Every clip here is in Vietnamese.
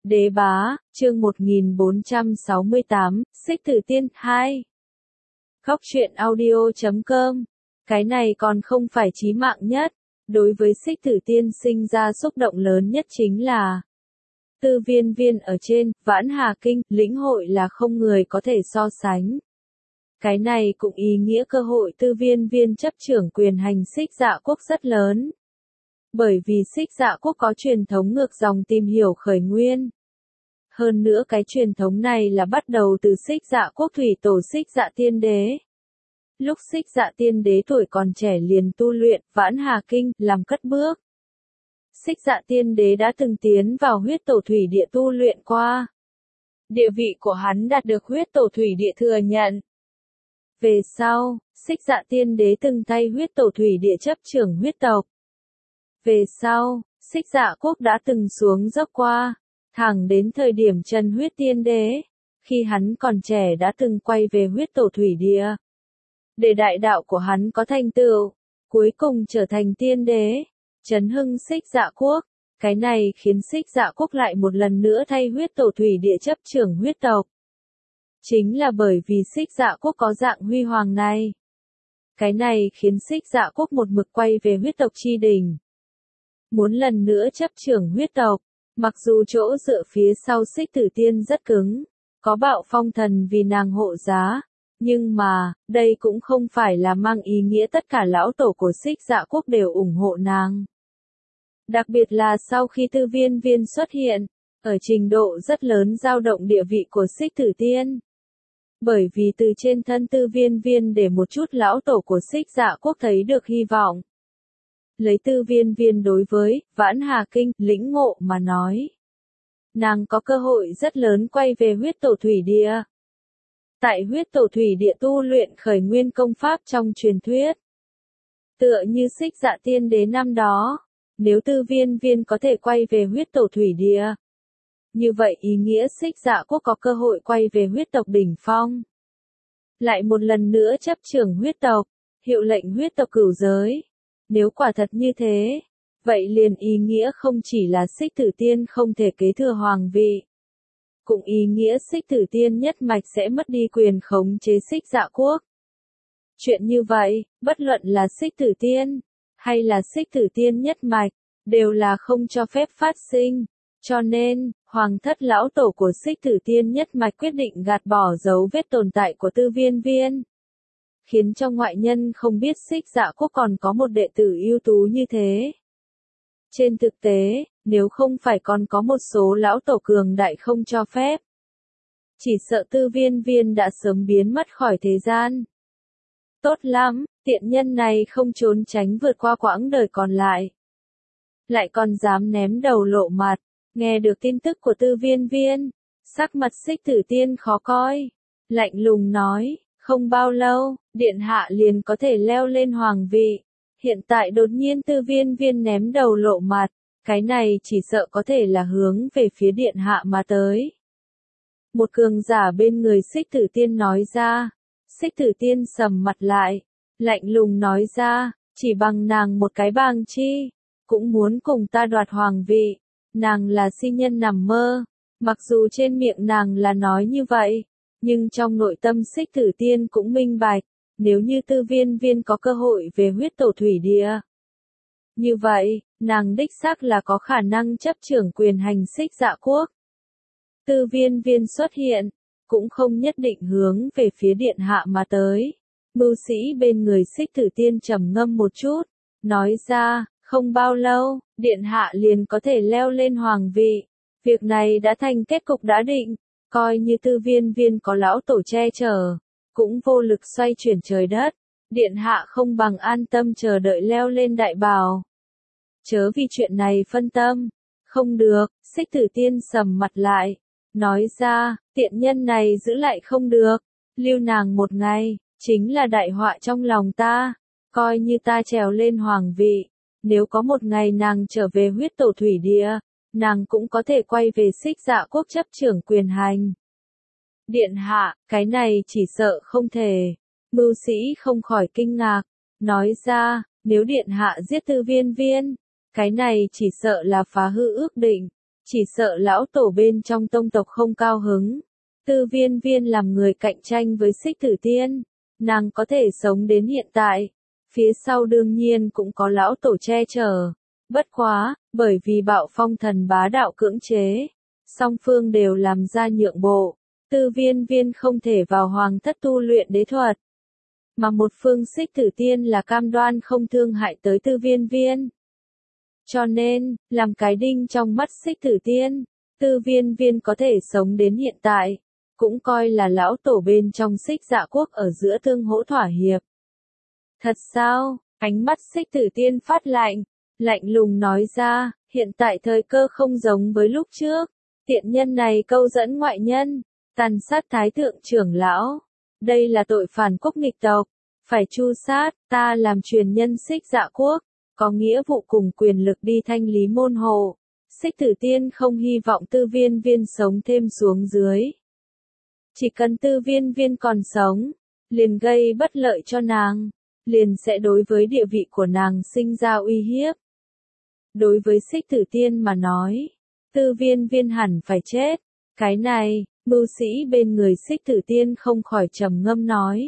Đế bá, chương 1468, Xích Tử Tiên 2. Góc truyện audio.com. Cái này còn không phải chí mạng nhất. Đối với Xích Tử Tiên sinh ra xúc động lớn nhất chính là Tư Viên Viên ở trên, Vãn Hà Kinh, lĩnh hội là không người có thể so sánh. Cái này cũng ý nghĩa cơ hội Tư Viên Viên chấp trưởng quyền hành Xích Dạ Quốc rất lớn. Bởi vì Xích Dạ Quốc có truyền thống ngược dòng tìm hiểu khởi nguyên. Hơn nữa cái truyền thống này là bắt đầu từ Xích Dạ Quốc thủy tổ Xích Dạ Tiên Đế. Lúc Xích Dạ Tiên Đế tuổi còn trẻ liền tu luyện Vãn Hà Kinh làm cất bước. Xích Dạ Tiên Đế đã từng tiến vào huyết tổ thủy địa tu luyện qua. Địa vị của hắn đạt được huyết tổ thủy địa thừa nhận. Về sau, Xích Dạ Tiên Đế từng thay huyết tổ thủy địa chấp trưởng huyết tộc. Về sau, Xích Dạ Quốc đã từng xuống dốc qua, thẳng đến thời điểm Trần Huyết Tiên Đế, khi hắn còn trẻ đã từng quay về huyết tổ thủy địa. Để đại đạo của hắn có thành tựu, cuối cùng trở thành tiên đế, trấn hưng Xích Dạ Quốc. Cái này khiến Xích Dạ Quốc lại một lần nữa thay huyết tổ thủy địa chấp trưởng huyết tộc. Chính là bởi vì Xích Dạ Quốc có dạng huy hoàng này. Cái này khiến Xích Dạ Quốc một mực quay về huyết tộc chi đỉnh. Muốn lần nữa chấp trưởng huyết tộc, mặc dù chỗ dựa phía sau Xích Tử Tiên rất cứng, có Bạo Phong Thần vì nàng hộ giá, nhưng mà, đây cũng không phải là mang ý nghĩa tất cả lão tổ của Xích Dạ Quốc đều ủng hộ nàng. Đặc biệt là sau khi Tư Viên Viên xuất hiện, ở trình độ rất lớn dao động địa vị của Xích Tử Tiên. Bởi vì từ trên thân Tư Viên Viên để một chút lão tổ của Xích Dạ Quốc thấy được hy vọng. Lấy Tư Viên Viên đối với Vãn Hà Kinh lĩnh ngộ mà nói, nàng có cơ hội rất lớn quay về huyết tổ thủy địa. Tại huyết tổ thủy địa tu luyện khởi nguyên công pháp trong truyền thuyết. Tựa như Xích Dạ Tiên Đế năm đó, nếu Tư Viên Viên có thể quay về huyết tổ thủy địa, như vậy ý nghĩa Xích Dạ Quốc có cơ hội quay về huyết tộc đỉnh phong. Lại một lần nữa chấp trưởng huyết tộc, hiệu lệnh huyết tộc cửu giới. Nếu quả thật như thế, vậy liền ý nghĩa không chỉ là Xích Tử Tiên không thể kế thừa hoàng vị, cũng ý nghĩa Xích Tử Tiên nhất mạch sẽ mất đi quyền khống chế Xích Dạ Quốc. Chuyện như vậy, bất luận là Xích Tử Tiên, hay là Xích Tử Tiên nhất mạch, đều là không cho phép phát sinh. Cho nên, Hoàng thất lão tổ của Xích Tử Tiên nhất mạch quyết định gạt bỏ dấu vết tồn tại của Tư Viên Viên. Khiến cho ngoại nhân không biết Xích Dạ Quốc còn có một đệ tử ưu tú như thế. Trên thực tế, nếu không phải còn có một số lão tổ cường đại không cho phép, chỉ sợ Tư Viên Viên đã sớm biến mất khỏi thế gian. Tốt lắm, tiện nhân này không trốn tránh vượt qua quãng đời còn lại. Lại còn dám ném đầu lộ mặt, nghe được tin tức của Tư Viên Viên, sắc mặt Xích Tử Tiên khó coi, lạnh lùng nói, không bao lâu, điện hạ liền có thể leo lên hoàng vị. Hiện tại đột nhiên Tư Viên Viên ném đầu lộ mặt, cái này chỉ sợ có thể là hướng về phía điện hạ mà tới. Một cường giả bên người Xích Tử Tiên nói ra. Xích Tử Tiên sầm mặt lại, lạnh lùng nói ra, chỉ bằng nàng một cái bàng chi, cũng muốn cùng ta đoạt hoàng vị, nàng là si nhân nằm mơ. Mặc dù trên miệng nàng là nói như vậy, nhưng trong nội tâm Xích Tử Tiên cũng minh bạch, nếu như Tư Viên Viên có cơ hội về huyết tổ thủy địa. Như vậy, nàng đích xác là có khả năng chấp trưởng quyền hành Xích Dạ Quốc. Tư Viên Viên xuất hiện, cũng không nhất định hướng về phía điện hạ mà tới. Mưu sĩ bên người Xích Tử Tiên trầm ngâm một chút, nói ra, không bao lâu, điện hạ liền có thể leo lên hoàng vị. Việc này đã thành kết cục đã định, coi như Tư Viên Viên có lão tổ che chở, cũng vô lực xoay chuyển trời đất. Điện hạ không bằng an tâm chờ đợi leo lên đại bào. Chớ vì chuyện này phân tâm. Không được, Xích Tử Tiên sầm mặt lại, nói ra, tiện nhân này giữ lại không được, lưu nàng một ngày, chính là đại họa trong lòng ta, coi như ta trèo lên hoàng vị, nếu có một ngày nàng trở về huyết tổ thủy địa, nàng cũng có thể quay về Xích Dạ Quốc chấp trưởng quyền hành. Điện hạ, cái này chỉ sợ không thể. Mưu sĩ không khỏi kinh ngạc, nói ra, nếu điện hạ giết Tư Viên Viên, cái này chỉ sợ là phá hư ước định, Chỉ sợ lão tổ bên trong tông tộc không cao hứng. Tư Viên Viên làm người cạnh tranh với Xích Tử Tiên, nàng có thể sống đến hiện tại, phía sau đương nhiên cũng có lão tổ che chở. Bất quá, bởi vì Bạo Phong thần bá đạo cưỡng chế, song phương đều làm ra nhượng bộ, Tư Viên Viên không thể vào hoàng thất tu luyện đế thuật. Mà một phương Xích Tử Tiên là cam đoan không thương hại tới Tư Viên Viên. Cho nên, làm cái đinh trong mắt Xích Tử Tiên, Tư Viên Viên có thể sống đến hiện tại, cũng coi là lão tổ bên trong Xích Dạ quốc ở giữa tương hỗ thỏa hiệp. Thật sao? Ánh mắt Xích Tử Tiên phát lạnh, lạnh lùng nói ra, hiện tại thời cơ không giống với lúc trước, tiện nhân này câu dẫn ngoại nhân, tàn sát thái thượng trưởng lão, đây là tội phản quốc nghịch tộc, phải tru sát. Ta làm truyền nhân Xích Dạ quốc, có nghĩa vụ cùng quyền lực đi thanh lý môn hộ. Xích Tử Tiên không hy vọng Tư Viên Viên sống thêm xuống dưới. Chỉ cần Tư Viên Viên còn sống, liền gây bất lợi cho nàng, liền sẽ đối với địa vị của nàng sinh ra uy hiếp. Đối với Xích Tử Tiên mà nói, Tư Viên Viên hẳn phải chết. Cái này, mưu sĩ bên người Xích Tử Tiên không khỏi trầm ngâm nói.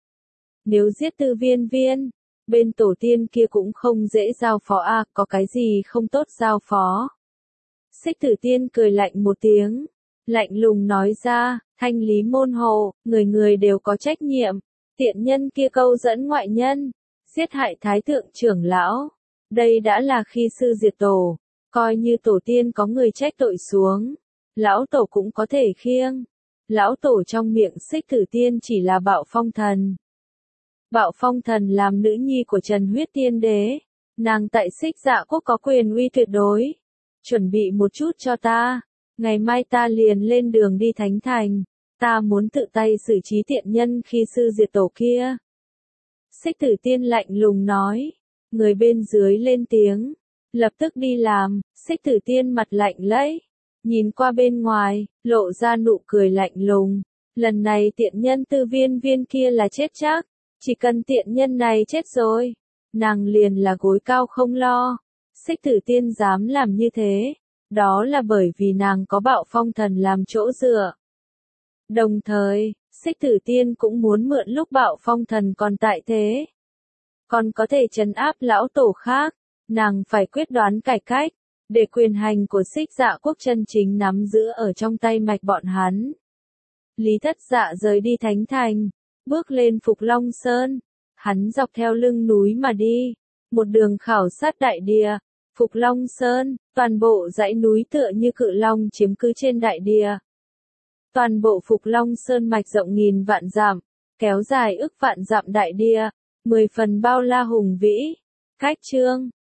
Nếu giết Tư Viên Viên, bên tổ tiên kia cũng không dễ giao phó à, có cái gì không tốt giao phó. Xích Tử Tiên cười lạnh một tiếng, lạnh lùng nói ra, thanh lý môn hộ, người người đều có trách nhiệm, tiện nhân kia câu dẫn ngoại nhân, giết hại thái thượng trưởng lão, đây đã là khi sư diệt tổ, coi như tổ tiên có người trách tội xuống, lão tổ cũng có thể khiêng. Lão tổ trong miệng Xích Tử Tiên chỉ là Bạo Phong thần. Bạo Phong thần làm nữ nhi của Trần Huyết Tiên Đế, nàng tại Xích Dạ quốc có quyền uy tuyệt đối. Chuẩn bị một chút cho ta, ngày mai ta liền lên đường đi Thánh Thành, ta muốn tự tay xử trí tiện nhân khi sư diệt tổ kia. Xích Tử Tiên lạnh lùng nói, người bên dưới lên tiếng, lập tức đi làm. Xích Tử Tiên mặt lạnh lẽo, nhìn qua bên ngoài, lộ ra nụ cười lạnh lùng, lần này tiện nhân Tư Viên Viên kia là chết chắc, chỉ cần tiện nhân này chết rồi, nàng liền là gối cao không lo. Xích Tử Tiên dám làm như thế, đó là bởi vì nàng có Bạo Phong thần làm chỗ dựa. Đồng thời, Xích Tử Tiên cũng muốn mượn lúc Bạo Phong thần còn tại thế, còn có thể trấn áp lão tổ khác, nàng phải quyết đoán cải cách, để quyền hành của Xích Dạ quốc chân chính nắm giữ ở trong tay mạch bọn hắn. Lý Thất Dạ rời đi Thánh Thành, bước lên Phục Long Sơn, hắn dọc theo lưng núi mà đi, một đường khảo sát đại địa. Phục Long Sơn, toàn bộ dãy núi tựa như cự long chiếm cứ trên đại địa. Toàn bộ Phục Long Sơn mạch rộng nghìn vạn dặm, kéo dài ức vạn dặm đại địa, 10 phần bao la hùng vĩ. Cách chương